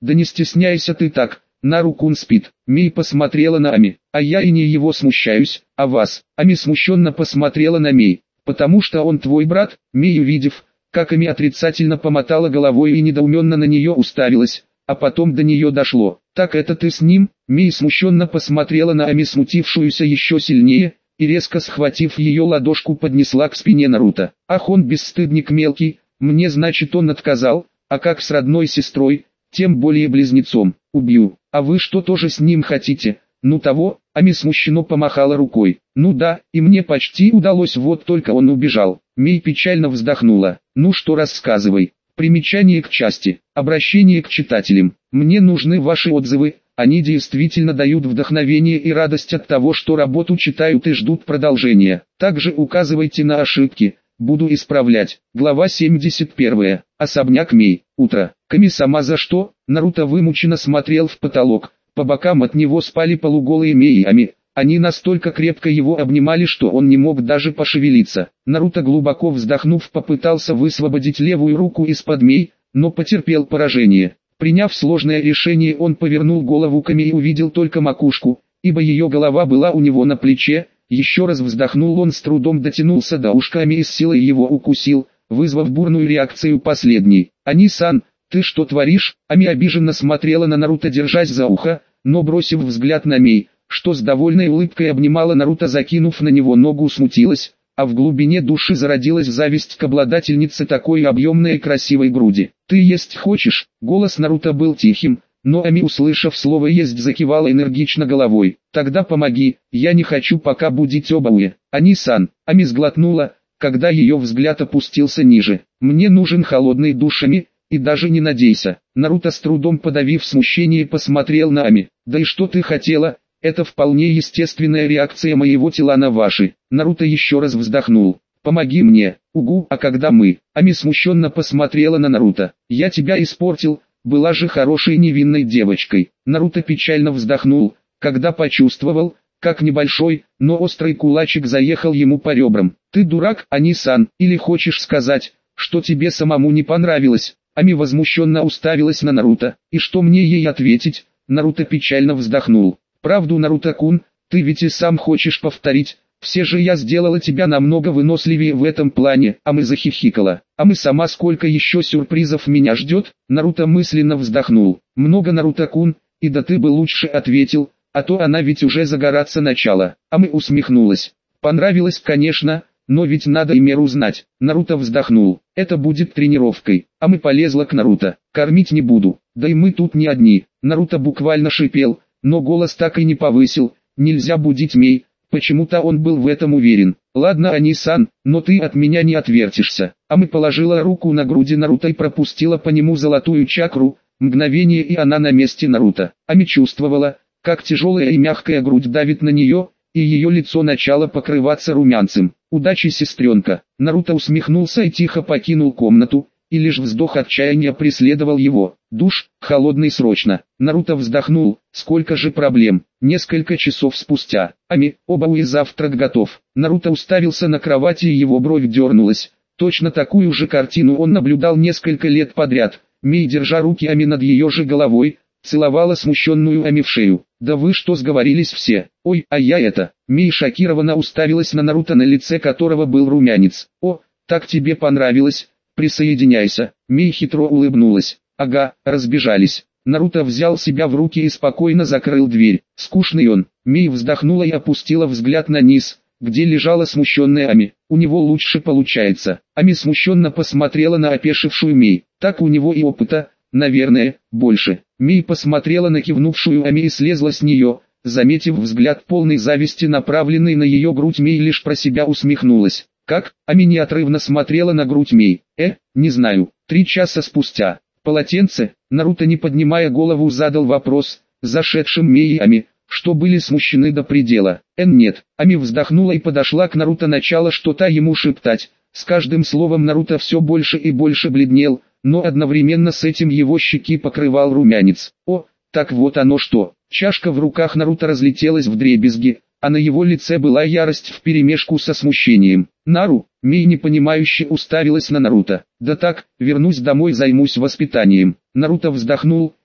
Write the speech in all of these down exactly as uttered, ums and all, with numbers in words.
Да не стесняйся ты так, Нару-кун спит. Мей посмотрела на Ами, а я и не его смущаюсь, а вас. Ами смущенно посмотрела на Мей, потому что он твой брат. Мей, увидев, как Ами отрицательно помотала головой и недоуменно на нее уставилась, а потом до нее дошло. Так это ты с ним? Мей смущенно посмотрела на Ами, смутившуюся еще сильнее, и резко схватив ее ладошку поднесла к спине Наруто. Ах, он бесстыдник мелкий, мне значит он отказал, а как с родной сестрой, тем более близнецом, убью. А вы что, тоже с ним хотите? Ну того, Ами смущенно помахала рукой. Ну да, и мне почти удалось, вот только он убежал. Мей печально вздохнула. Ну что, рассказывай. Примечание к части. Обращение к читателям. Мне нужны ваши отзывы. Они действительно дают вдохновение и радость от того, что работу читают и ждут продолжения. Также указывайте на ошибки. Буду исправлять. Глава семьдесят первая. Особняк Мей. Утро. Ками-сама, за что? Наруто вымученно смотрел в потолок. По бокам от него спали полуголые Мей и Ами. Они настолько крепко его обнимали, что он не мог даже пошевелиться. Наруто, глубоко вздохнув, попытался высвободить левую руку из-под Мей, но потерпел поражение. Приняв сложное решение, он повернул голову к Ами и увидел только макушку, ибо ее голова была у него на плече. Еще раз вздохнул, он с трудом дотянулся до ушка Ами и с силой его укусил, вызвав бурную реакцию последней. «Ани-сан, ты что творишь?» Ами обиженно смотрела на Наруто, держась за ухо, но бросив взгляд на Мей, что с довольной улыбкой обнимала Наруто, закинув на него ногу, смутилась, а в глубине души зародилась зависть к обладательнице такой объемной и красивой груди. «Ты есть хочешь?» Голос Наруто был тихим, но Ами, услышав слово «есть», закивала энергично головой. «Тогда помоги, я не хочу пока будить Обауэ». «Ани-сан», Ами сглотнула, когда ее взгляд опустился ниже. «Мне нужен холодный душ, Ами, и даже не надейся». Наруто, с трудом подавив смущение, посмотрел на Ами. «Да и что ты хотела? Это вполне естественная реакция моего тела на ваши». Наруто еще раз вздохнул. «Помоги мне, угу, а когда мы?» Ами смущенно посмотрела на Наруто. «Я тебя испортил, была же хорошей невинной девочкой». Наруто печально вздохнул, когда почувствовал, как небольшой, но острый кулачик заехал ему по ребрам. «Ты дурак, Ани-сан, или хочешь сказать, что тебе самому не понравилось?» Ами возмущенно уставилась на Наруто. «И что мне ей ответить?» Наруто печально вздохнул. «Правду, Наруто-кун, ты ведь и сам хочешь повторить. Все же я сделала тебя намного выносливее в этом плане». Ами захихикала. «А мы сама, сколько еще сюрпризов меня ждет?» Наруто мысленно вздохнул. «Много, Наруто-кун, и да ты бы лучше ответил, а то она ведь уже загораться начала». Ами усмехнулась. «Понравилось, конечно, но ведь надо и меру знать». Наруто вздохнул. «Это будет тренировкой». Ами полезла к Наруто. «Кормить не буду, да и мы тут не одни». Наруто буквально шипел, но голос так и не повысил. «Нельзя будить Мей». Почему-то он был в этом уверен. «Ладно, Ани-сан, но ты от меня не отвертишься». Ами положила руку на груди Наруто и пропустила по нему золотую чакру. Мгновение, и она на месте Наруто. Ами чувствовала, как тяжелая и мягкая грудь давит на нее, и ее лицо начало покрываться румянцем. «Удачи, сестренка». Наруто усмехнулся и тихо покинул комнату, и лишь вздох отчаяния преследовал его. «Душ, холодный, срочно». Наруто вздохнул. Сколько же проблем. Несколько часов спустя. Ами, Обауэ, завтрак готов. Наруто уставился на кровати, и его бровь дернулась. Точно такую же картину он наблюдал несколько лет подряд. Мей, держа руки Ами над ее же головой, целовала смущенную Ами в шею. «Да вы что, сговорились все? Ой, а я это...» Мей шокированно уставилась на Наруто, на лице которого был румянец. «О, так тебе понравилось? Присоединяйся». Мей хитро улыбнулась. «Ага, разбежались». Наруто взял себя в руки и спокойно закрыл дверь. Скучный он. Мей вздохнула и опустила взгляд на низ, где лежала смущенная Ами. «У него лучше получается». Ами смущенно посмотрела на опешившую Мей. «Так у него и опыта, наверное, больше». Мей посмотрела на кивнувшую Ами и слезла с нее. Заметив взгляд полной зависти, направленный на ее грудь, Мей лишь про себя усмехнулась. «Как?» Ами неотрывно смотрела на грудь Мей. «Э, не знаю». Три часа спустя. «Полотенце?» Наруто, не поднимая голову, задал вопрос, зашедшим Мей и Ами, что были смущены до предела. «Эн, нет». Ами вздохнула и подошла к Наруто, начала что-то ему шептать. С каждым словом Наруто все больше и больше бледнел, но одновременно с этим его щеки покрывал румянец. «О, так вот оно что». Чашка в руках Наруто разлетелась вдребезги, а на его лице была ярость вперемешку со смущением. «Нару», Мей непонимающе уставилась на Наруто. «Да так, вернусь домой, займусь воспитанием». Наруто вздохнул,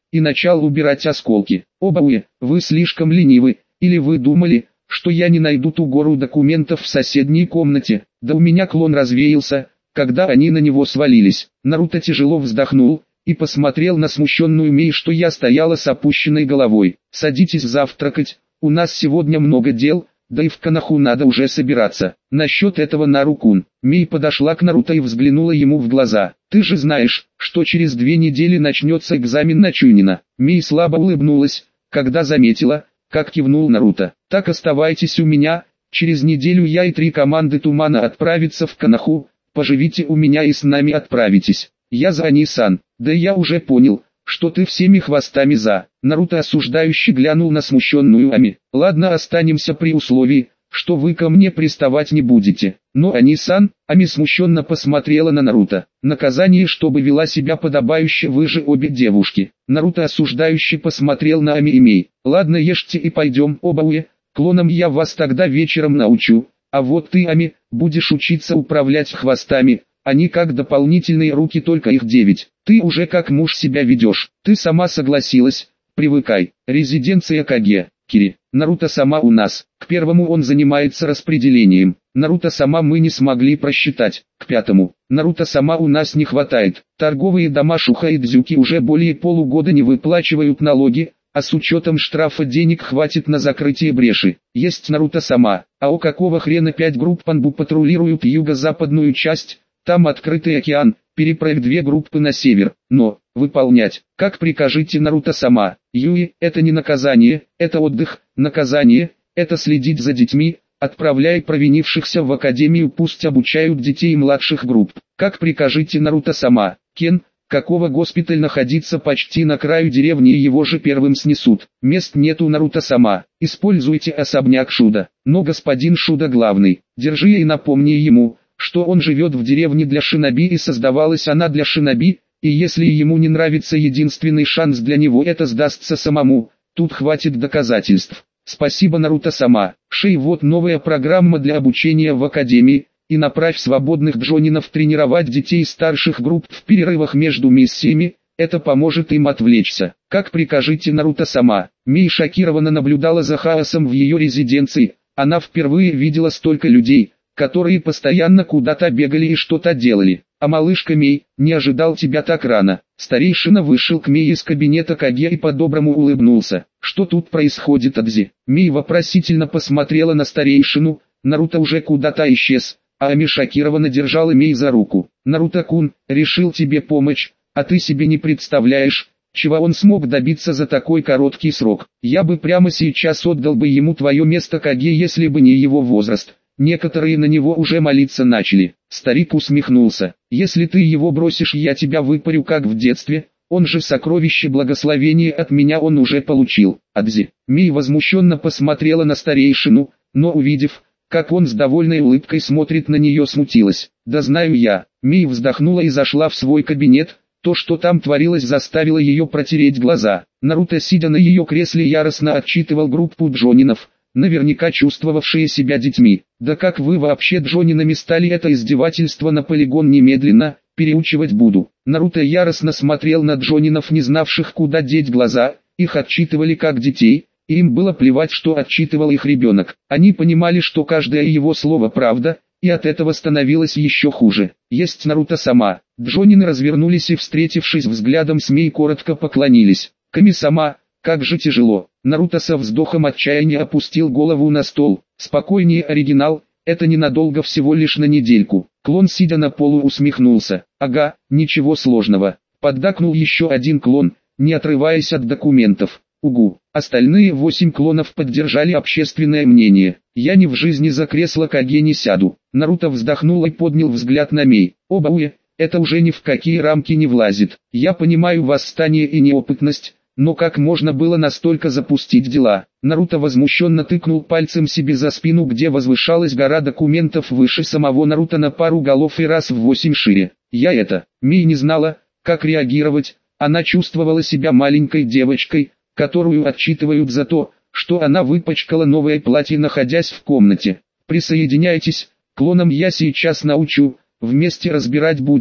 и начал убирать осколки. Оба уе, вы слишком ленивы, или вы думали, что я не найду ту гору документов в соседней комнате? Да у меня клон развеялся, когда они на него свалились. Наруто тяжело вздохнул и посмотрел на смущенную Мей, что я стояла с опущенной головой. Садитесь завтракать, у нас сегодня много дел, да и в Коноху надо уже собираться. Насчет этого Нару-кун. Мей подошла к Наруто и взглянула ему в глаза. Ты же знаешь, что через две недели начнется экзамен на Чунина. Мей слабо улыбнулась, когда заметила, как кивнул Наруто. Так оставайтесь у меня, через неделю я и три команды Тумана отправятся в Коноху, поживите у меня и с нами отправитесь. Я за Ани-сан, да я уже понял, что ты всеми хвостами за. Наруто осуждающе глянул на смущенную Ами. Ладно, останемся при условии, что вы ко мне приставать не будете. Но Ани-сан, Ами смущенно посмотрела на Наруто. Наказание, чтобы вела себя подобающе, вы же обе девушки. Наруто осуждающе посмотрел на Ами и Мей. Ладно, ешьте и пойдем, оба уе, клоном я вас тогда вечером научу. А вот ты, Ами, будешь учиться управлять хвостами. Они как дополнительные руки, только их девять. Ты уже как муж себя ведешь. Ты сама согласилась, привыкай. Резиденция Каге, Кири. Наруто сама у нас. К первому он занимается распределением. Наруто сама мы не смогли просчитать. К пятому. Наруто сама у нас не хватает. Торговые дома Шуха и Дзюки уже более полугода не выплачивают налоги, а с учетом штрафа денег хватит на закрытие бреши. Есть Наруто сама. А у какого хрена пять групп Панбу патрулируют юго-западную часть? Там открытый океан, переправь две группы на север, но, выполнять, как прикажете Наруто сама. Юи, это не наказание, это отдых, наказание, это следить за детьми, отправляй провинившихся в академию, пусть обучают детей младших групп. Как прикажете Наруто сама. Кен, какого госпиталь находится почти на краю деревни, и его же первым снесут. Мест нету Наруто сама. Используйте особняк Шуда. Но господин Шуда главный, держи и напомни ему, что он живет в деревне для шиноби и создавалась она для шиноби, и если ему не нравится, единственный шанс для него это сдастся самому, тут хватит доказательств. Спасибо Наруто сама. Шей, вот новая программа для обучения в академии, и направь свободных джонинов тренировать детей старших групп в перерывах между миссиями, это поможет им отвлечься. Как прикажете Наруто сама. Мей шокированно наблюдала за хаосом в ее резиденции, она впервые видела столько людей, которые постоянно куда-то бегали и что-то делали. А малышка Мей, не ожидал тебя так рано. Старейшина вышел к Мей из кабинета Каге и по-доброму улыбнулся. Что тут происходит, Адзи? Мей вопросительно посмотрела на старейшину, Наруто уже куда-то исчез, а Ами шокированно держала Мей за руку. Наруто-кун, решил тебе помочь, а ты себе не представляешь, чего он смог добиться за такой короткий срок. Я бы прямо сейчас отдал бы ему твое место Каге, если бы не его возраст. Некоторые на него уже молиться начали. Старик усмехнулся. Если ты его бросишь, я тебя выпарю как в детстве. Он же сокровище благословения от меня он уже получил. Адзи. Мей возмущенно посмотрела на старейшину, но увидев, как он с довольной улыбкой смотрит на нее, смутилась. Да знаю я. Мей вздохнула и зашла в свой кабинет. То, что там творилось, заставило ее протереть глаза. Наруто, сидя на ее кресле, яростно отчитывал группу джонинов, наверняка чувствовавшие себя детьми. Да как вы вообще джонинами стали? Это издевательство, на полигон немедленно, переучивать буду. Наруто яростно смотрел на джонинов, не знавших куда деть глаза, их отчитывали как детей, и им было плевать, что отчитывал их ребенок. Они понимали, что каждое его слово правда, и от этого становилось еще хуже. Есть Наруто сама. Джонины развернулись и, встретившись взглядом с Мей, коротко поклонились. Ками-сама, как же тяжело. Наруто со вздохом отчаяния опустил голову на стол. Спокойнее, оригинал, это ненадолго, всего лишь на недельку. Клон, сидя на полу, усмехнулся. Ага, ничего сложного. Поддакнул еще один клон, не отрываясь от документов. Угу. Остальные восемь клонов поддержали общественное мнение. Я ни в жизни за кресло Каге не сяду. Наруто вздохнул и поднял взгляд на Мей. Оба уе, это уже ни в какие рамки не влазит. Я понимаю восстание и неопытность, но как можно было настолько запустить дела? Наруто возмущенно тыкнул пальцем себе за спину, где возвышалась гора документов выше самого Наруто на пару голов и раз в восемь шире. Я это. Мей не знала, как реагировать. Она чувствовала себя маленькой девочкой, которую отчитывают за то, что она выпачкала новое платье, находясь в комнате. Присоединяйтесь, клонам я сейчас научу, вместе разбирать будем.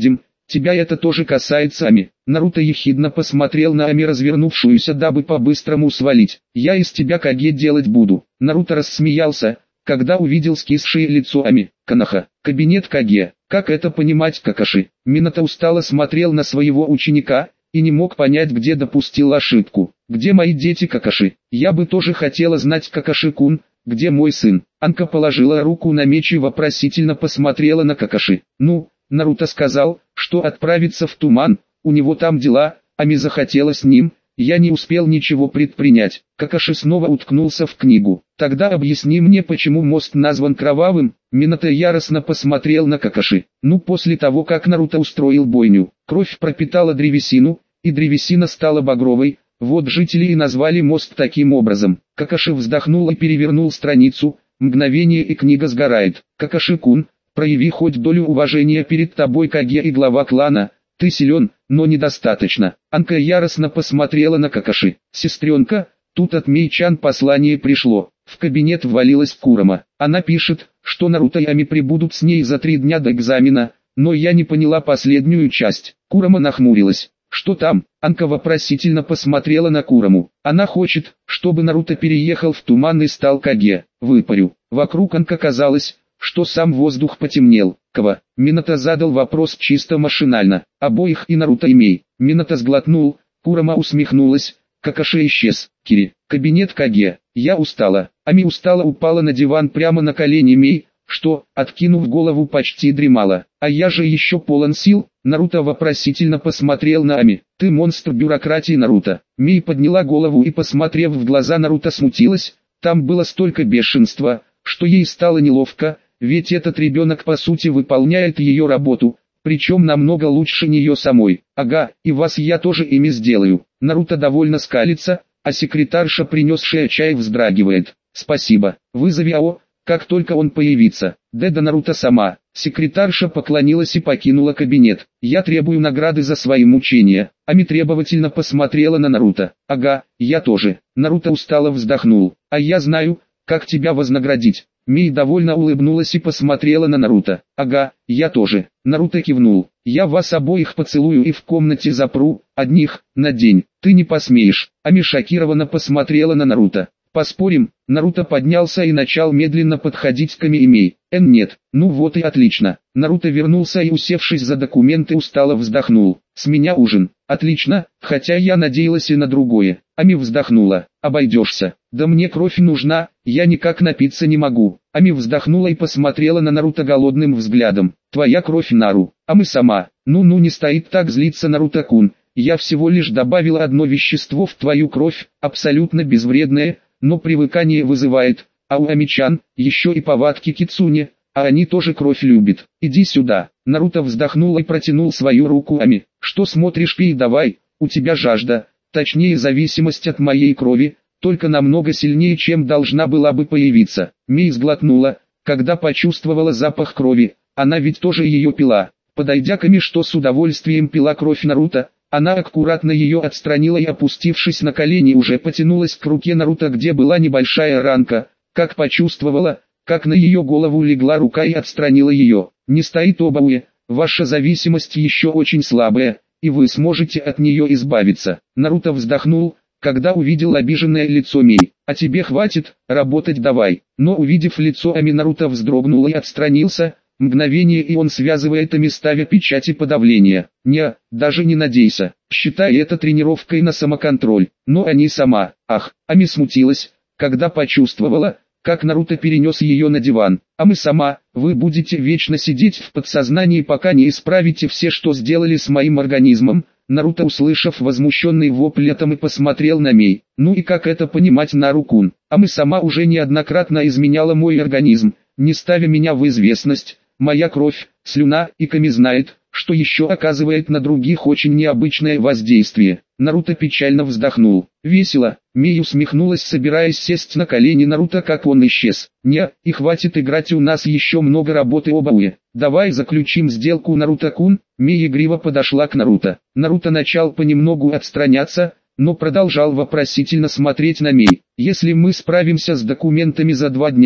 тебя это тоже касается, Ами. Наруто ехидно посмотрел на Ами, развернувшуюся, дабы по-быстрому свалить. Я из тебя Каге делать буду. Наруто рассмеялся, когда увидел скисшее лицо Ами. Канаха, кабинет Каге. Как это понимать, Какаши? Минато устало смотрел на своего ученика и не мог понять, где допустил ошибку. Где мои дети, Какаши? Я бы тоже хотела знать, Какаши-кун, где мой сын? Анка положила руку на меч и вопросительно посмотрела на Какаши. Ну, Наруто сказал, что отправится в туман, у него там дела, Ами захотела с ним, я не успел ничего предпринять. Какаши снова уткнулся в книгу. Тогда объясни мне, почему мост назван кровавым. Минато яростно посмотрел на Какаши. Ну, после того, как Наруто устроил бойню, кровь пропитала древесину, и древесина стала багровой, вот жители и назвали мост таким образом. Какаши вздохнул и перевернул страницу, мгновение и книга сгорает. Какаши-кун, прояви хоть долю уважения перед тобой, Каге и глава клана. Ты силен, но недостаточно. Анка яростно посмотрела на Какаши. Сестренка, тут от Мей-чан послание пришло. В кабинет ввалилась Курама. Она пишет, что Наруто и Ами прибудут с ней за три дня до экзамена, но я не поняла последнюю часть. Курама нахмурилась. Что там? Анка вопросительно посмотрела на Кураму. Она хочет, чтобы Наруто переехал в туман и стал Каге. Выпарю. Вокруг Анка казалось, что сам воздух потемнел. Кого? Минато задал вопрос чисто машинально. Обоих и Наруто и Мей. Минато сглотнул, Курама усмехнулась. Какаши исчез. Кири. Кабинет Каге. Я устала. Ами устала упала на диван прямо на колени Мей, что, откинув голову, почти дремала. А я же еще полон сил. Наруто вопросительно посмотрел на Ами. Ты монстр бюрократии, Наруто. Мей подняла голову и, посмотрев в глаза Наруто, смутилась. Там было столько бешенства, что ей стало неловко. Ведь этот ребенок по сути выполняет ее работу, причем намного лучше нее самой. Ага, и вас я тоже ими сделаю. Наруто довольно скалится, а секретарша, принесшая чай, вздрагивает. Спасибо, вызови Ао, как только он появится. Деда Наруто сама. Секретарша поклонилась и покинула кабинет. Я требую награды за свои мучения. Ами требовательно посмотрела на Наруто. Ага, я тоже. Наруто устало вздохнул. А я знаю, как тебя вознаградить. Мей довольно улыбнулась и посмотрела на Наруто. Ага, я тоже. Наруто кивнул. Я вас обоих поцелую и в комнате запру, одних, на день. Ты не посмеешь. Ами шокированно посмотрела на Наруто. Поспорим? Наруто поднялся и начал медленно подходить к Ами и Мей. Эн нет. Ну вот и отлично. Наруто вернулся и, усевшись за документы, устало вздохнул. С меня ужин. Отлично, хотя я надеялась и на другое. Ами вздохнула. Обойдешься. Да мне кровь нужна, я никак напиться не могу. Ами вздохнула и посмотрела на Наруто голодным взглядом. Твоя кровь, Нару, а мы сама. Ну-ну, не стоит так злиться, Наруто-кун. Я всего лишь добавила одно вещество в твою кровь, абсолютно безвредное, но привыкание вызывает. А у Ами-чан еще и повадки кицуне, а они тоже кровь любят. Иди сюда. Наруто вздохнул и протянул свою руку Ами. Что смотришь, пей давай, у тебя жажда, точнее зависимость от моей крови, только намного сильнее, чем должна была бы появиться. Мей сглотнула, когда почувствовала запах крови, она ведь тоже ее пила. Подойдя к Ами, что с удовольствием пила кровь Наруто, она аккуратно ее отстранила и, опустившись на колени, уже потянулась к руке Наруто, где была небольшая ранка, как почувствовала, как на ее голову легла рука и отстранила ее. Не стоит Обауэ, ваша зависимость еще очень слабая, и вы сможете от нее избавиться. Наруто вздохнул, когда увидел обиженное лицо Мей. А тебе хватит, работать давай. Но увидев лицо Ами, Наруто вздрогнул и отстранился. Мгновение, и он связывает Ами, ставя печати подавления. Не, даже не надейся. Считай это тренировкой на самоконтроль. Но они сама. Ах, Ами смутилась, когда почувствовала, как Наруто перенес ее на диван. А мы сама, вы будете вечно сидеть в подсознании, пока не исправите все, что сделали с моим организмом. Наруто, услышав возмущенный вопль Атомы, посмотрел на Мей. Ну и как это понимать, Нару-кун? А мы сама уже неоднократно изменяла мой организм, не ставя меня в известность. Моя кровь, слюна, и Ками знает, что еще оказывает на других очень необычное воздействие. Наруто печально вздохнул. Весело. Мей усмехнулась, собираясь сесть на колени Наруто, как он исчез. Не, и хватит играть, у нас еще много работы, Обауэ. Давай заключим сделку, Наруто-кун. Мей игриво подошла к Наруто. Наруто начал понемногу отстраняться, но продолжал вопросительно смотреть на Мей. Если мы справимся с документами за два дня,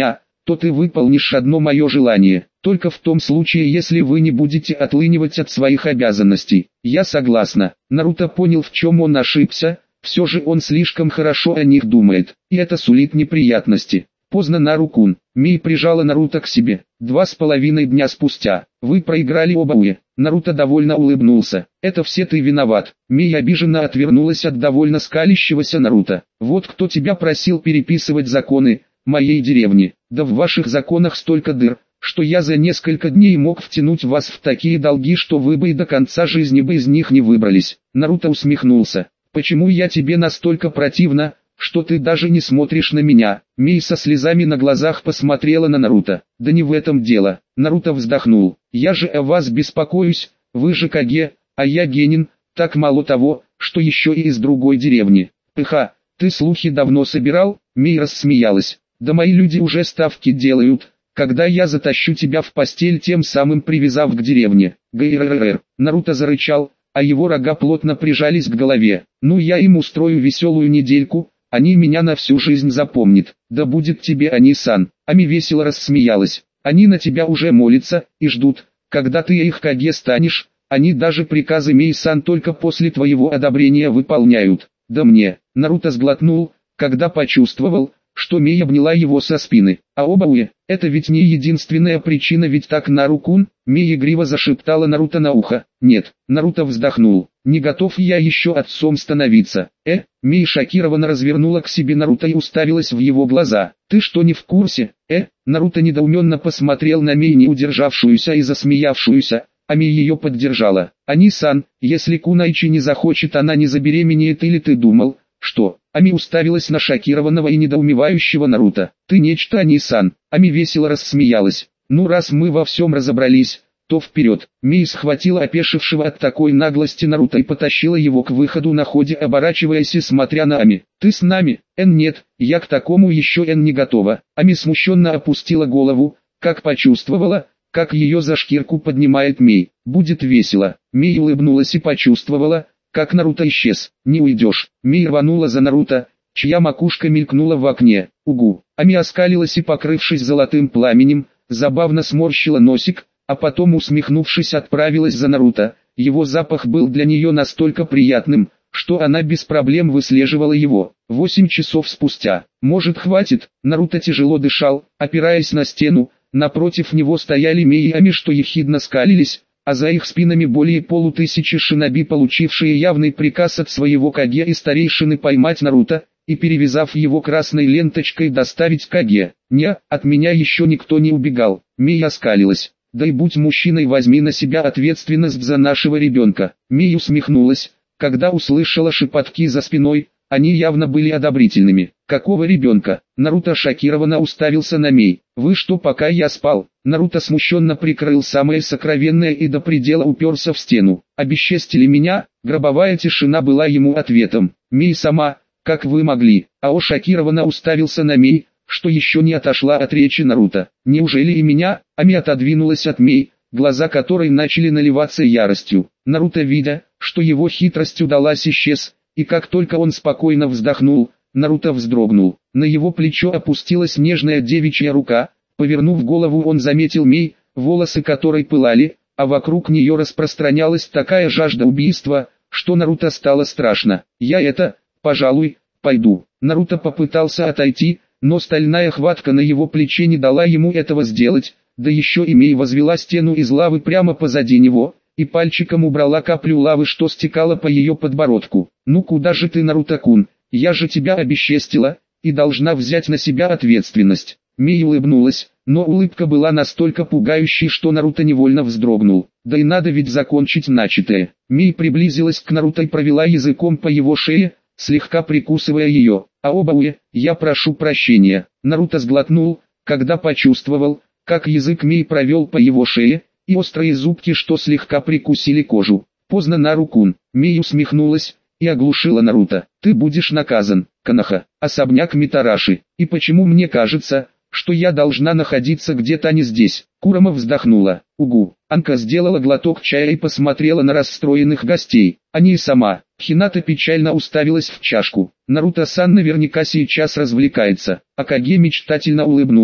то ты выполнишь одно мое желание. Только в том случае, если вы не будете отлынивать от своих обязанностей. Я согласна. Наруто понял, в чем он ошибся, все же он слишком хорошо о них думает, и это сулит неприятности. Поздно, Нару-кун. Мей прижала Наруто к себе. Два с половиной дня спустя. Вы проиграли оба уе. Наруто довольно улыбнулся. Это все ты виноват. Мей обиженно отвернулась от довольно скалящегося Наруто. Вот кто тебя просил переписывать законы моей деревни. Да в ваших законах столько дыр, что я за несколько дней мог втянуть вас в такие долги, что вы бы и до конца жизни бы из них не выбрались. Наруто усмехнулся. Почему я тебе настолько противна, что ты даже не смотришь на меня? Мей со слезами на глазах посмотрела на Наруто. Да не в этом дело. Наруто вздохнул. Я же о вас беспокоюсь, вы же Каге, а я Генин, так мало того, что еще и из другой деревни. Пыха, ты слухи давно собирал? Мей рассмеялась. Да мои люди уже ставки делают, когда я затащу тебя в постель, тем самым привязав к деревне. Гайрррр. Наруто зарычал, а его рога плотно прижались к голове. Ну я им устрою веселую недельку, они меня на всю жизнь запомнят. Да будет тебе Ани-сан. Ами весело рассмеялась. Они на тебя уже молятся и ждут, когда ты их Каге станешь. Они даже приказы Мей-сан только после твоего одобрения выполняют. Да мне. Наруто сглотнул, когда почувствовал, что Мей обняла его со спины. А оба уе, это ведь не единственная причина, ведь так, Нару-кун? Мей игриво зашептала Наруто на ухо. Нет. Наруто вздохнул. Не готов я еще отцом становиться. Э, Мей шокированно развернула к себе Наруто и уставилась в его глаза. Ты что, не в курсе? Э, Наруто недоуменно посмотрел на Мей, не удержавшуюся и засмеявшуюся. А Мей ее поддержала. Ани-сан, если Кунайчи не захочет, она не забеременеет, или ты думал, что? Ами уставилась на шокированного и недоумевающего Наруто. Ты нечто, Ани-сан. Ами весело рассмеялась. Ну раз мы во всем разобрались, то вперед. Мей схватила опешившего от такой наглости Наруто и потащила его к выходу, на ходе оборачиваясь и смотря на Ами. Ты с нами? Эн, нет, я к такому еще Эн не готова. Ами смущенно опустила голову, как почувствовала, как ее за шкирку поднимает Мей. Будет весело. Мей улыбнулась и почувствовала, как Наруто исчез. Не уйдешь. Мей рванула за Наруто, чья макушка мелькнула в окне. Угу. Ами оскалилась и, покрывшись золотым пламенем, забавно сморщила носик, а потом, усмехнувшись, отправилась за Наруто. Его запах был для нее настолько приятным, что она без проблем выслеживала его. Восемь часов спустя. Может, хватит? Наруто тяжело дышал, опираясь на стену. Напротив него стояли Мей и Ами, что ехидно скалились, а за их спинами более полутысячи шиноби, получившие явный приказ от своего Каге и старейшины поймать Наруто и, перевязав его красной ленточкой, доставить Каге. Не, от меня еще никто не убегал. Мей оскалилась. Да и будь мужчиной, возьми на себя ответственность за нашего ребенка. Мей усмехнулась, когда услышала шепотки за спиной, они явно были одобрительными. Какого ребенка? Наруто шокированно уставился на Мей. Вы что, пока я спал? Наруто смущенно прикрыл самое сокровенное и до предела уперся в стену. Обесчестили меня? Гробовая тишина была ему ответом. Мей сама, как вы могли? Ао шокированно уставился на Мей, что еще не отошла от речи Наруто. Неужели и меня? Ами отодвинулась от Мей, глаза которой начали наливаться яростью. Наруто, видя, что его хитрость удалась, исчез, и как только он спокойно вздохнул, Наруто вздрогнул. На его плечо опустилась нежная девичья рука. Повернув голову, он заметил Мей, волосы которой пылали, а вокруг нее распространялась такая жажда убийства, что Наруто стало страшно. «Я это, пожалуй, пойду». Наруто попытался отойти, но стальная хватка на его плече не дала ему этого сделать, да еще и Мей возвела стену из лавы прямо позади него, и пальчиком убрала каплю лавы, что стекала по ее подбородку. «Ну куда же ты, Наруто-кун? Я же тебя обесчестила, и должна взять на себя ответственность». Мей улыбнулась, но улыбка была настолько пугающей, что Наруто невольно вздрогнул. Да и надо ведь закончить начатое. Мей приблизилась к Наруто и провела языком по его шее, слегка прикусывая ее. «А оба уе, я прошу прощения». Наруто сглотнул, когда почувствовал, как язык Мей провел по его шее, и острые зубки, что слегка прикусили кожу. «Поздно, Нару-кун». Мей усмехнулась и оглушила Наруто. «Ты будешь наказан, Канаха, особняк Митараши. И почему мне кажется, что я должна находиться где-то, а не здесь?» Курама вздохнула. «Угу». Анка сделала глоток чая и посмотрела на расстроенных гостей. Они и сама. Хината печально уставилась в чашку. Наруто-сан наверняка сейчас развлекается. Акаге мечтательно улыбнулась.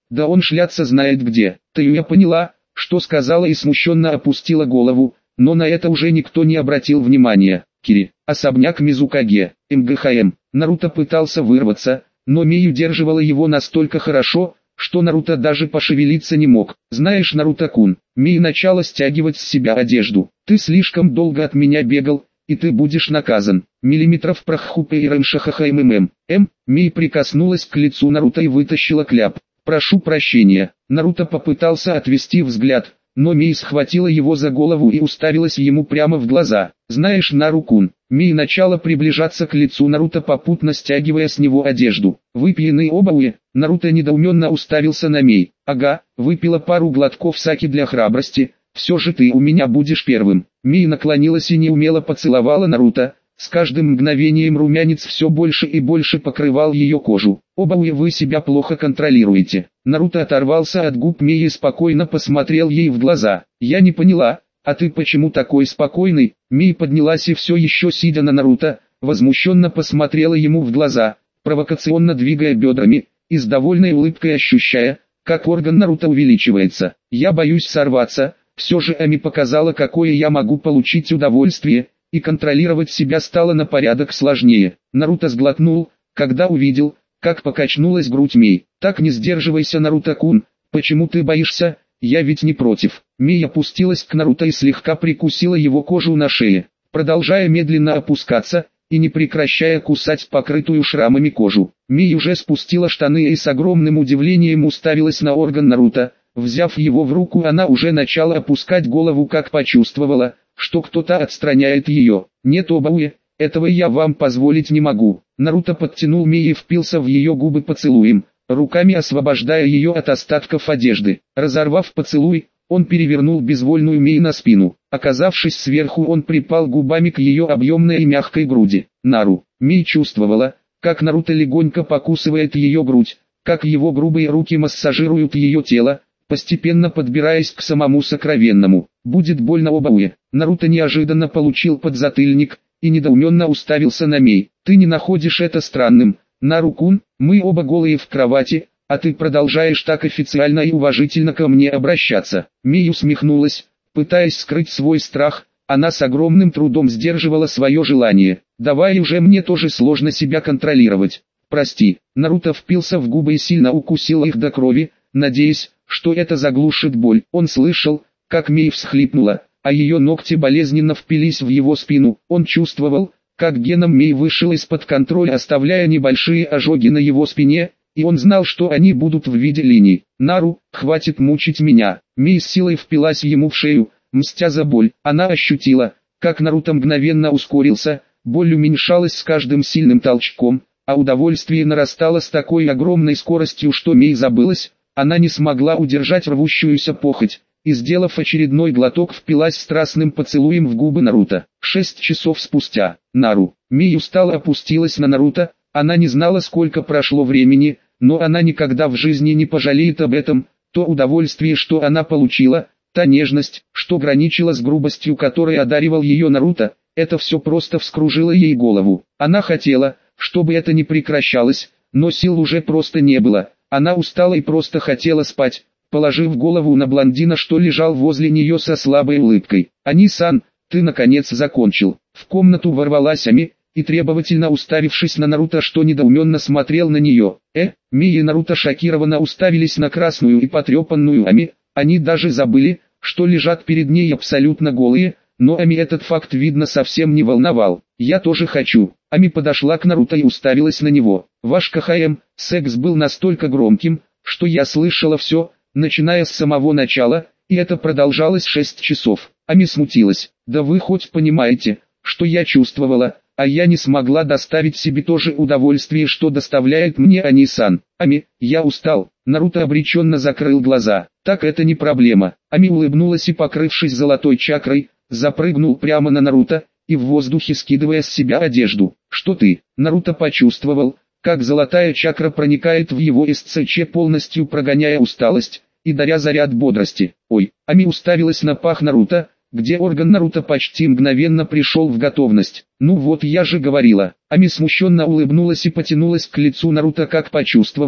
Да он шляться знает где. Тэюя поняла, что сказала и смущенно опустила голову, но на это уже никто не обратил внимания. Кири, особняк Мизукаге, МГХМ. Наруто пытался вырваться, но Мей удерживала его настолько хорошо, что Наруто даже пошевелиться не мог. Знаешь, Наруто-кун, Мей начала стягивать с себя одежду. Ты слишком долго от меня бегал, и ты будешь наказан. Миллиметров праххупе и раншахахайммм. М. Мей прикоснулась к лицу Наруто и вытащила кляп. Прошу прощения. Наруто попытался отвести взгляд, но Мей схватила его за голову и уставилась ему прямо в глаза. Знаешь, Нару-кун, Мей начала приближаться к лицу Наруто, попутно стягивая с него одежду. Выпьянный обауэ, Наруто недоуменно уставился на Мей. Ага, выпила пару глотков саки для храбрости, все же ты у меня будешь первым. Мей наклонилась и неумело поцеловала Наруто. С каждым мгновением румянец все больше и больше покрывал ее кожу. Обауэ, вы себя плохо контролируете. Наруто оторвался от губ Мей и спокойно посмотрел ей в глаза. Я не поняла, а ты почему такой спокойный? Мей поднялась и все еще сидя на Наруто, возмущенно посмотрела ему в глаза, провокационно двигая бедрами, и с довольной улыбкой ощущая, как орган Наруто увеличивается. Я боюсь сорваться, все же Ами показала, какое я могу получить удовольствие, и контролировать себя стало на порядок сложнее. Наруто сглотнул, когда увидел, как покачнулась грудь Мей. Так не сдерживайся, Наруто-кун, почему ты боишься? Я ведь не против. Мей опустилась к Наруто и слегка прикусила его кожу на шее, продолжая медленно опускаться и не прекращая кусать покрытую шрамами кожу. Мей уже спустила штаны и с огромным удивлением уставилась на орган Наруто. Взяв его в руку, она уже начала опускать голову, как почувствовала, что кто-то отстраняет ее. Нет, Обауэ, этого я вам позволить не могу. Наруто подтянул Мей и впился в ее губы поцелуем, руками освобождая ее от остатков одежды. Разорвав поцелуй, он перевернул безвольную Мей на спину. Оказавшись сверху, он припал губами к ее объемной и мягкой груди. Нару. Мей чувствовала, как Наруто легонько покусывает ее грудь, как его грубые руки массажируют ее тело, постепенно подбираясь к самому сокровенному. Будет больно, Обауэ. Наруто неожиданно получил подзатыльник и недоуменно уставился на Мей. Ты не находишь это странным, Нару-кун? Мы оба голые в кровати, а ты продолжаешь так официально и уважительно ко мне обращаться. Мей усмехнулась, пытаясь скрыть свой страх. Она с огромным трудом сдерживала свое желание. Давай уже, мне тоже сложно себя контролировать. Прости. Наруто впился в губы и сильно укусил их до крови, надеясь, что это заглушит боль. Он слышал, как Мей всхлипнула, а ее ногти болезненно впились в его спину. Он чувствовал, как геном Мей вышел из-под контроля, оставляя небольшие ожоги на его спине, и он знал, что они будут в виде линий. Нару, хватит мучить меня. Мей с силой впилась ему в шею, мстя за боль. Она ощутила, как Наруто мгновенно ускорился, боль уменьшалась с каждым сильным толчком, а удовольствие нарастало с такой огромной скоростью, что Мей забылась. Она не смогла удержать рвущуюся похоть, и, сделав очередной глоток, впилась страстным поцелуем в губы Наруто. Шесть часов спустя. Нару. Мей устало опустилась на Наруто. Она не знала, сколько прошло времени, но она никогда в жизни не пожалеет об этом. То удовольствие, что она получила, та нежность, что граничила с грубостью, которой одаривал ее Наруто, это все просто вскружило ей голову. Она хотела, чтобы это не прекращалось, но сил уже просто не было. Она устала и просто хотела спать, положив голову на блондина, что лежал возле нее со слабой улыбкой. «Ани-сан, ты наконец закончил». В комнату ворвалась Ами, и требовательно уставившись на Наруто, что недоуменно смотрел на нее. Э, Мей и Наруто шокированно уставились на красную и потрепанную Ами. Они даже забыли, что лежат перед ней абсолютно голые, но Ами этот факт, видно, совсем не волновал. «Я тоже хочу». Ами подошла к Наруто и уставилась на него. «Ваш КХМ, секс был настолько громким, что я слышала все, начиная с самого начала, и это продолжалось шесть часов». Ами смутилась. «Да вы хоть понимаете, что я чувствовала, а я не смогла доставить себе то же удовольствие, что доставляет мне Ани-сан. Ами, я устал». Наруто обреченно закрыл глаза. «Так это не проблема». Ами улыбнулась и, покрывшись золотой чакрой, запрыгнул прямо на Наруто, и в воздухе скидывая с себя одежду. «Что ты?» Наруто почувствовал, как золотая чакра проникает в его СЦЧ, полностью прогоняя усталость и даря заряд бодрости. «Ой!» Ами уставилась на пах Наруто, где орган Наруто почти мгновенно пришел в готовность. «Ну вот, я же говорила». Ами смущенно улыбнулась и потянулась к лицу Наруто, как почувствовала,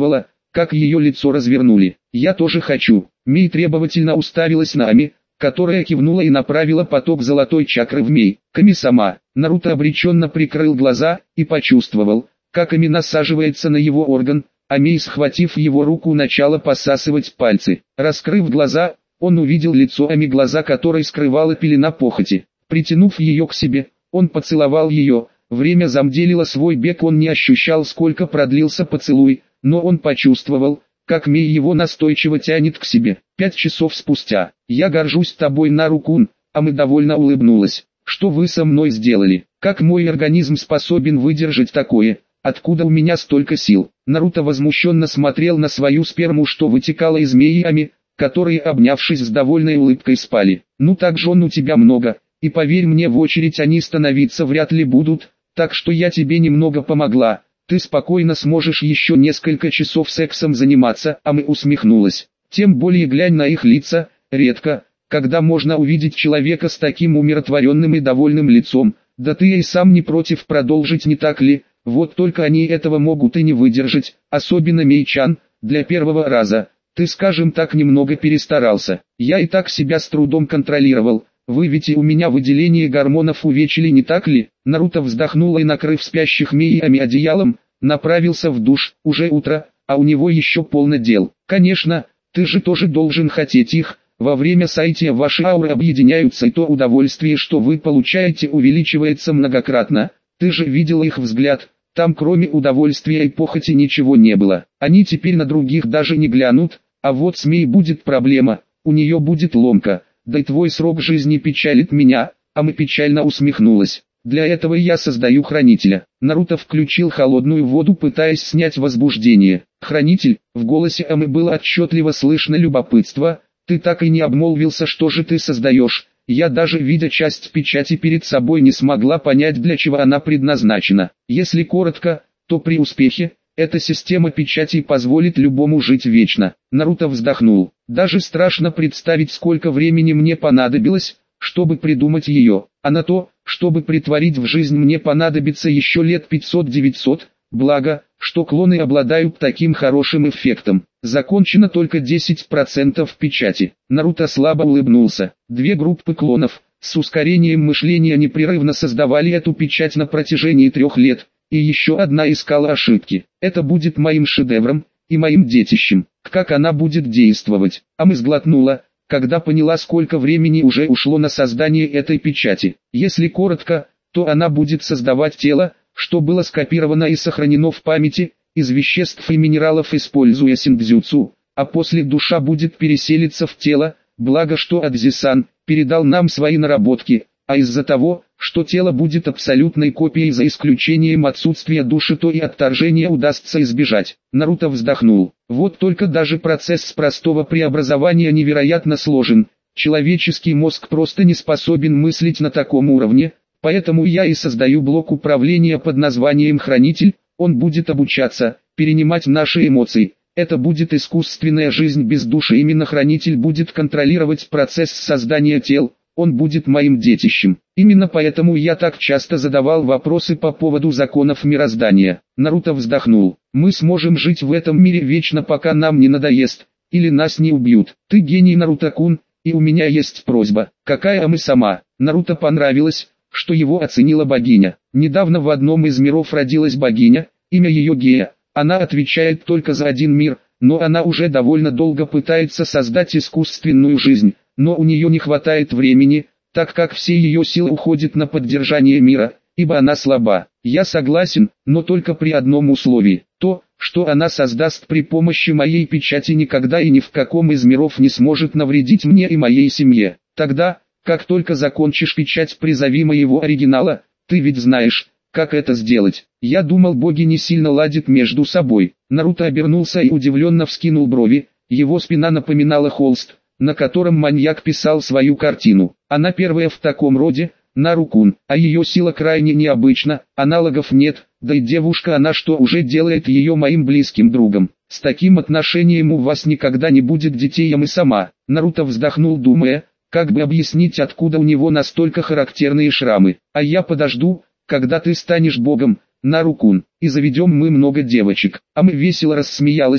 как ее лицо развернули. «Я тоже хочу». Мей требовательно уставилась на Ами, которая кивнула и направила поток золотой чакры в Мей. «Ками-сама». Наруто обреченно прикрыл глаза и почувствовал, как Ами насаживается на его орган, а Мей, схватив его руку, начала посасывать пальцы. Раскрыв глаза, он увидел лицо Ами, глаза которой скрывала пелена похоти. Притянув ее к себе, он поцеловал ее. Время замедлило свой бег, он не ощущал, сколько продлился поцелуй, но он почувствовал, как Мей его настойчиво тянет к себе. Пять часов спустя. «Я горжусь тобой, Нару-кун», Ами довольно улыбнулась. «Что вы со мной сделали? Как мой организм способен выдержать такое? Откуда у меня столько сил?» Наруто возмущенно смотрел на свою сперму, что вытекала из Мей, Ами, которые, обнявшись, с довольной улыбкой спали. «Ну так жен у тебя много, и поверь мне, в очередь они становиться вряд ли будут, так что я тебе немного помогла. Ты спокойно сможешь еще несколько часов сексом заниматься». Ами усмехнулась. «Тем более глянь на их лица, редко, когда можно увидеть человека с таким умиротворенным и довольным лицом. Да ты и сам не против продолжить, не так ли? Вот только они этого могут и не выдержать, особенно Мей-чан, для первого раза. Ты, скажем так, немного перестарался. Я и так себя с трудом контролировал. Вы ведь и у меня выделение гормонов увечили, не так ли?» Наруто вздохнула и, накрыв спящих Мей и Ами одеялом, направился в душ. Уже утро, а у него еще полно дел. «Конечно, ты же тоже должен хотеть их. Во время сайтия ваши ауры объединяются, и то удовольствие, что вы получаете, увеличивается многократно. Ты же видел их взгляд, там кроме удовольствия и похоти ничего не было. Они теперь на других даже не глянут, а вот с Мей будет проблема, у нее будет ломка. Да и твой срок жизни печалит меня». Ами печально усмехнулась. «Для этого я создаю хранителя». Наруто включил холодную воду, пытаясь снять возбуждение. «Хранитель?» В голосе Ами было отчетливо слышно любопытство. «Ты так и не обмолвился, что же ты создаешь?» Я даже, видя часть печати перед собой, не смогла понять, для чего она предназначена. Если коротко, то при успехе, эта система печатей позволит любому жить вечно. Наруто вздохнул. Даже страшно представить, сколько времени мне понадобилось, чтобы придумать ее. А на то, чтобы притворить в жизнь, мне понадобится еще лет пятьсот-девятьсот. Благо, что клоны обладают таким хорошим эффектом. Закончено только десять процентов печати. Наруто слабо улыбнулся. Две группы клонов с ускорением мышления непрерывно создавали эту печать на протяжении трех лет, и еще одна искала ошибки. Это будет моим шедевром и моим детищем. Как она будет действовать? Ами сглотнула, когда поняла, сколько времени уже ушло на создание этой печати. Если коротко, то она будет создавать тело, что было скопировано и сохранено в памяти, из веществ и минералов, используя синдзюцу, а после душа будет переселиться в тело, благо что Адзи-сан передал нам свои наработки, а из-за того, что тело будет абсолютной копией за исключением отсутствия души, то и отторжения удастся избежать. Наруто вздохнул. Вот только даже процесс простого преобразования невероятно сложен, человеческий мозг просто не способен мыслить на таком уровне, поэтому я и создаю блок управления под названием «Хранитель». Он будет обучаться, перенимать наши эмоции. Это будет искусственная жизнь без души. Именно Хранитель будет контролировать процесс создания тел. Он будет моим детищем. Именно поэтому я так часто задавал вопросы по поводу законов мироздания. Наруто вздохнул. Мы сможем жить в этом мире вечно, пока нам не надоест, или нас не убьют. Ты гений, Наруто-кун, и у меня есть просьба. Какая? Ами сама. Наруто понравилось, что его оценила богиня. Недавно в одном из миров родилась богиня, имя ее Гея. Она отвечает только за один мир, но она уже довольно долго пытается создать искусственную жизнь, но у нее не хватает времени, так как все ее силы уходят на поддержание мира, ибо она слаба. Я согласен, но только при одном условии. То, что она создаст при помощи моей печати, никогда и ни в каком из миров не сможет навредить мне и моей семье. Тогда, как только закончишь печать, призови моего оригинала. Ты ведь знаешь, как это сделать. Я думал, боги не сильно ладят между собой. Наруто обернулся и удивленно вскинул брови. Его спина напоминала холст, на котором маньяк писал свою картину. Она первая в таком роде, Нару-кун, а ее сила крайне необычна, аналогов нет, да и девушка она, что уже делает ее моим близким другом. С таким отношением у вас никогда не будет детей, Ами сама. Наруто вздохнул, думая, как бы объяснить, откуда у него настолько характерные шрамы. А я подожду, когда ты станешь богом, Нару-кун, и заведем мы много девочек. Ами весело рассмеялась,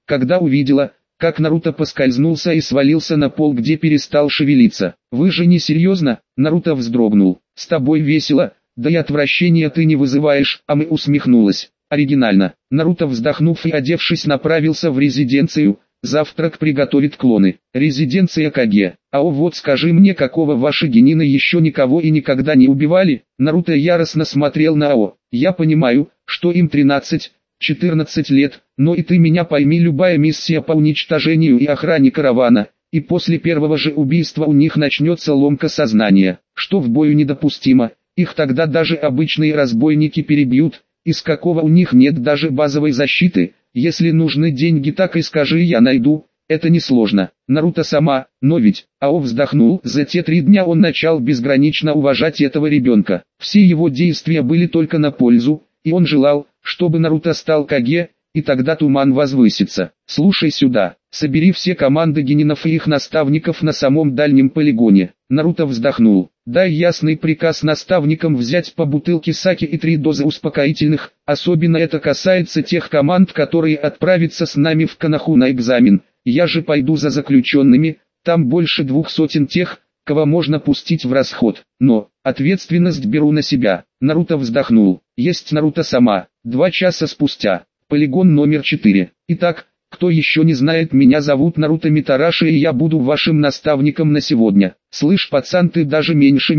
когда увидела, как Наруто поскользнулся и свалился на пол, где перестал шевелиться. «Вы же не серьезно?» Наруто вздрогнул. «С тобой весело, да и отвращения ты не вызываешь», а мы усмехнулась. Оригинально. Наруто, вздохнув и одевшись, направился в резиденцию. Завтрак приготовит клоны. Резиденция Каге. «Ао, вот скажи мне, какого ваши генины еще никого и никогда не убивали?» Наруто яростно смотрел на Ао. «Я понимаю, что им тринадцать-четырнадцать лет, но и ты меня пойми, любая миссия по уничтожению и охране каравана, и после первого же убийства у них начнется ломка сознания, что в бою недопустимо, их тогда даже обычные разбойники перебьют, из какого у них нет даже базовой защиты. Если нужны деньги, так и скажи, я найду, это несложно». Наруто сама, но ведь, Ао вздохнул, за те три дня он начал безгранично уважать этого ребенка. Все его действия были только на пользу, и он желал, чтобы Наруто стал Каге, и тогда туман возвысится. «Слушай сюда, собери все команды генинов и их наставников на самом дальнем полигоне». Наруто вздохнул. «Дай ясный приказ наставникам взять по бутылке саки и три дозы успокоительных, особенно это касается тех команд, которые отправятся с нами в Коноху на экзамен. Я же пойду за заключенными, там больше двух сотен тех, кого можно пустить в расход, но ответственность беру на себя». Наруто вздохнул. «Есть, Наруто сама». Два часа спустя. Полигон номер четыре. «Итак, кто еще не знает, меня зовут Наруто Митараши, и я буду вашим наставником на сегодня. Слышь, пацан, ты даже меньше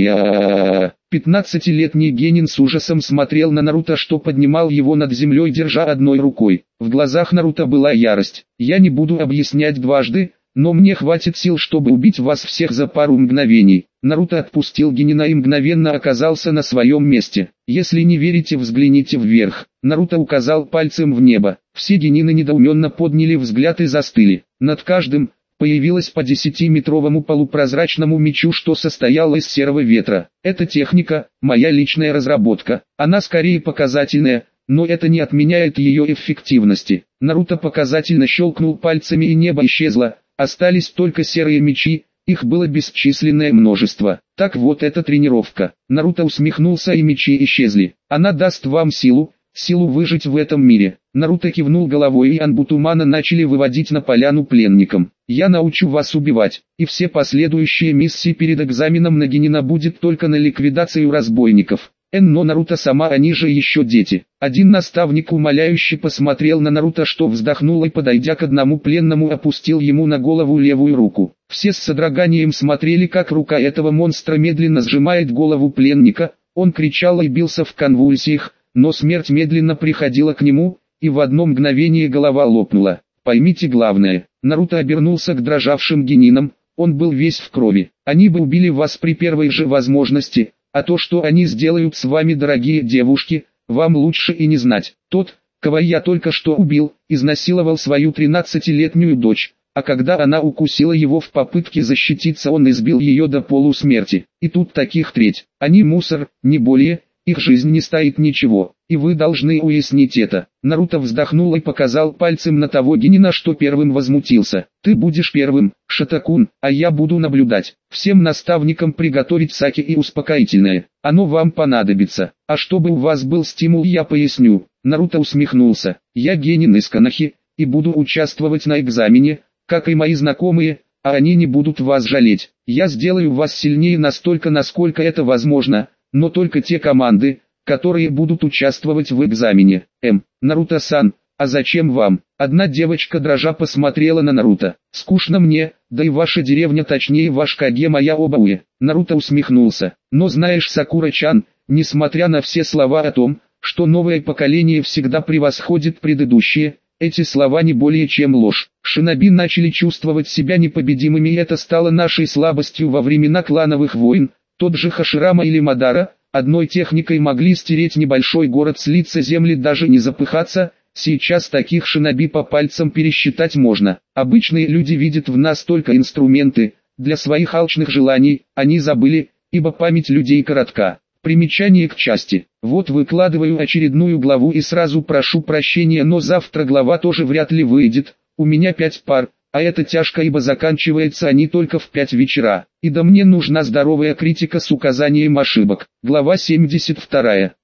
меня». Пятнадцатилетний генин с ужасом смотрел на Наруто, что поднимал его над землей, держа одной рукой. В глазах Наруто была ярость. «Я не буду объяснять дважды, но мне хватит сил, чтобы убить вас всех за пару мгновений». Наруто отпустил генина и мгновенно оказался на своем месте. «Если не верите, взгляните вверх». Наруто указал пальцем в небо. Все генины недоуменно подняли взгляд и застыли. Над каждым появилось по десятиметровому полупрозрачному мечу, что состояло из серого ветра. «Эта техника – моя личная разработка. Она скорее показательная, но это не отменяет ее эффективности». Наруто показательно щелкнул пальцами, и небо исчезло. Остались только серые мечи, их было бесчисленное множество. «Так вот, это тренировка». Наруто усмехнулся, и мечи исчезли. «Она даст вам силу, силу выжить в этом мире». Наруто кивнул головой, и Анбутумана начали выводить на поляну пленникам. «Я научу вас убивать, и все последующие миссии перед экзаменом на генина будет только на ликвидацию разбойников». Эн, но Наруто сама, они же еще дети. Один наставник умоляюще посмотрел на Наруто, что вздохнул, и, подойдя к одному пленному, опустил ему на голову левую руку. Все с содроганием смотрели, как рука этого монстра медленно сжимает голову пленника. Он кричал и бился в конвульсиях, но смерть медленно приходила к нему, и в одно мгновение голова лопнула. «Поймите главное». Наруто обернулся к дрожавшим генинам, он был весь в крови. «Они бы убили вас при первой же возможности. А то, что они сделают с вами, дорогие девушки, вам лучше и не знать. Тот, кого я только что убил, изнасиловал свою тринадцатилетнюю дочь, а когда она укусила его в попытке защититься, он избил ее до полусмерти. И тут таких треть. Они мусор, не более, их жизнь не стоит ничего, и вы должны уяснить это». Наруто вздохнул и показал пальцем на того генина, что первым возмутился. «Ты будешь первым, Шатакун, а я буду наблюдать. Всем наставникам приготовить саки и успокоительное. Оно вам понадобится. А чтобы у вас был стимул, я поясню». Наруто усмехнулся. «Я генин из Конохи, и буду участвовать на экзамене, как и мои знакомые, а они не будут вас жалеть. Я сделаю вас сильнее настолько, насколько это возможно, но только те команды, которые будут участвовать в экзамене». М. Наруто-сан, а зачем вам? Одна девочка дрожа посмотрела на Наруто. «Скучно мне, да и ваша деревня, точнее ваш Каге, моя Обауэ». Наруто усмехнулся. «Но знаешь, Сакура-чан, несмотря на все слова о том, что новое поколение всегда превосходит предыдущее, эти слова не более чем ложь. Шиноби начали чувствовать себя непобедимыми, и это стало нашей слабостью во времена клановых войн. Тот же Хаширама или Мадара одной техникой могли стереть небольшой город с лица земли, даже не запыхаться. Сейчас таких шиноби по пальцам пересчитать можно. Обычные люди видят в нас только инструменты для своих алчных желаний, они забыли, ибо память людей коротка». Примечание к части. Вот выкладываю очередную главу и сразу прошу прощения, но завтра глава тоже вряд ли выйдет. У меня пять пар, а это тяжко, ибо заканчиваются они только в пять вечера. И да мне нужна здоровая критика с указанием ошибок. Глава семьдесят вторая.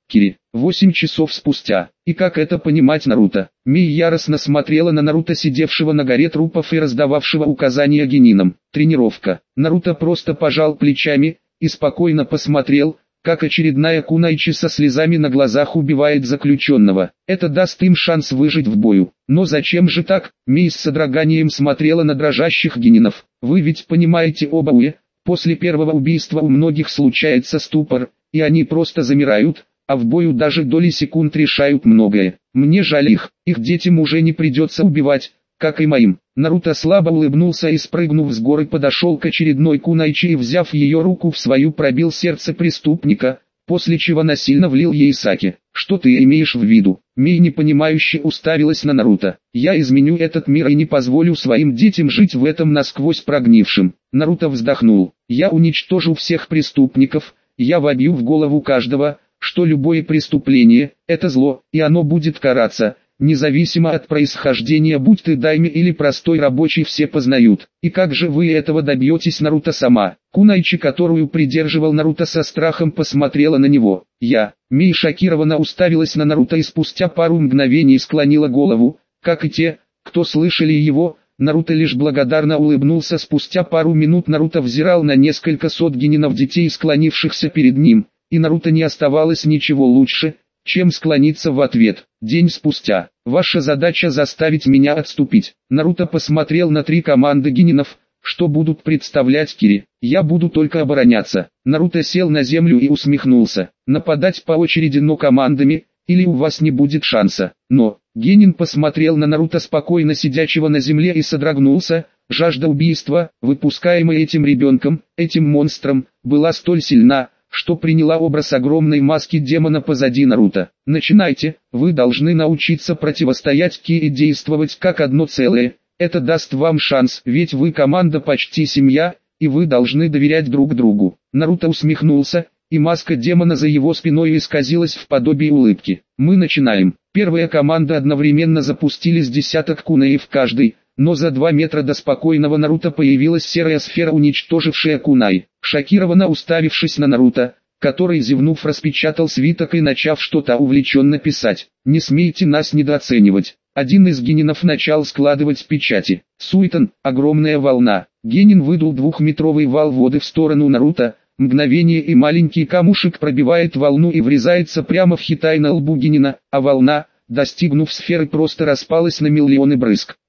Кири. Восемь часов спустя. И как это понимать Наруто? Мей яростно смотрела на Наруто, сидевшего на горе трупов и раздававшего указания генинам. Тренировка. Наруто просто пожал плечами и спокойно посмотрел, как очередная кунайчи со слезами на глазах убивает заключенного. Это даст им шанс выжить в бою. Но зачем же так? Мей с содроганием смотрела на дрожащих генинов. Вы ведь понимаете оба уе, после первого убийства у многих случается ступор, и они просто замирают, а в бою даже доли секунд решают многое. Мне жаль их, их детям уже не придется убивать, как и моим. Наруто слабо улыбнулся и, спрыгнув с горы, подошел к очередной кунайчи и, взяв ее руку в свою, пробил сердце преступника, после чего насильно влил ей саке. Что ты имеешь в виду? Мей непонимающе уставилась на Наруто. Я изменю этот мир и не позволю своим детям жить в этом насквозь прогнившем. Наруто вздохнул. Я уничтожу всех преступников, я вобью в голову каждого, что любое преступление – это зло, и оно будет караться, независимо от происхождения, будь ты дайме или простой рабочий, все познают. И как же вы этого добьетесь? Наруто сама. Кунайчи, которую придерживал Наруто, со страхом посмотрела на него. Я. Мей шокированно уставилась на Наруто и спустя пару мгновений склонила голову, как и те, кто слышали его. Наруто лишь благодарно улыбнулся. Спустя пару минут Наруто взирал на несколько сот генинов детей, склонившихся перед ним, и Наруто не оставалось ничего лучше, чем склониться в ответ. День спустя. Ваша задача заставить меня отступить. Наруто посмотрел на три команды генинов, что будут представлять Кири. Я буду только обороняться. Наруто сел на землю и усмехнулся. Нападать по очереди, но командами, или у вас не будет шанса. Но, генин посмотрел на Наруто, спокойно сидящего на земле, и содрогнулся. Жажда убийства, выпускаемая этим ребенком, этим монстром, была столь сильна, что приняла образ огромной маски демона позади Наруто. Начинайте, вы должны научиться противостоять Ки и действовать как одно целое. Это даст вам шанс, ведь вы команда, почти семья, и вы должны доверять друг другу. Наруто усмехнулся, и маска демона за его спиной исказилась в подобии улыбки. Мы начинаем. Первая команда одновременно запустили с десяток кунаев каждый. Но за два метра до спокойного Наруто появилась серая сфера, уничтожившая кунай. Шокированно уставившись на Наруто, который, зевнув, распечатал свиток и, начав что-то увлеченно писать. «Не смейте нас недооценивать». Один из генинов начал складывать печати. Суетан, огромная волна. Генин выдул двухметровый вал воды в сторону Наруто. Мгновение, и маленький камушек пробивает волну и врезается прямо в Хитай на лбу генина, а волна, достигнув сферы, просто распалась на миллионы брызг.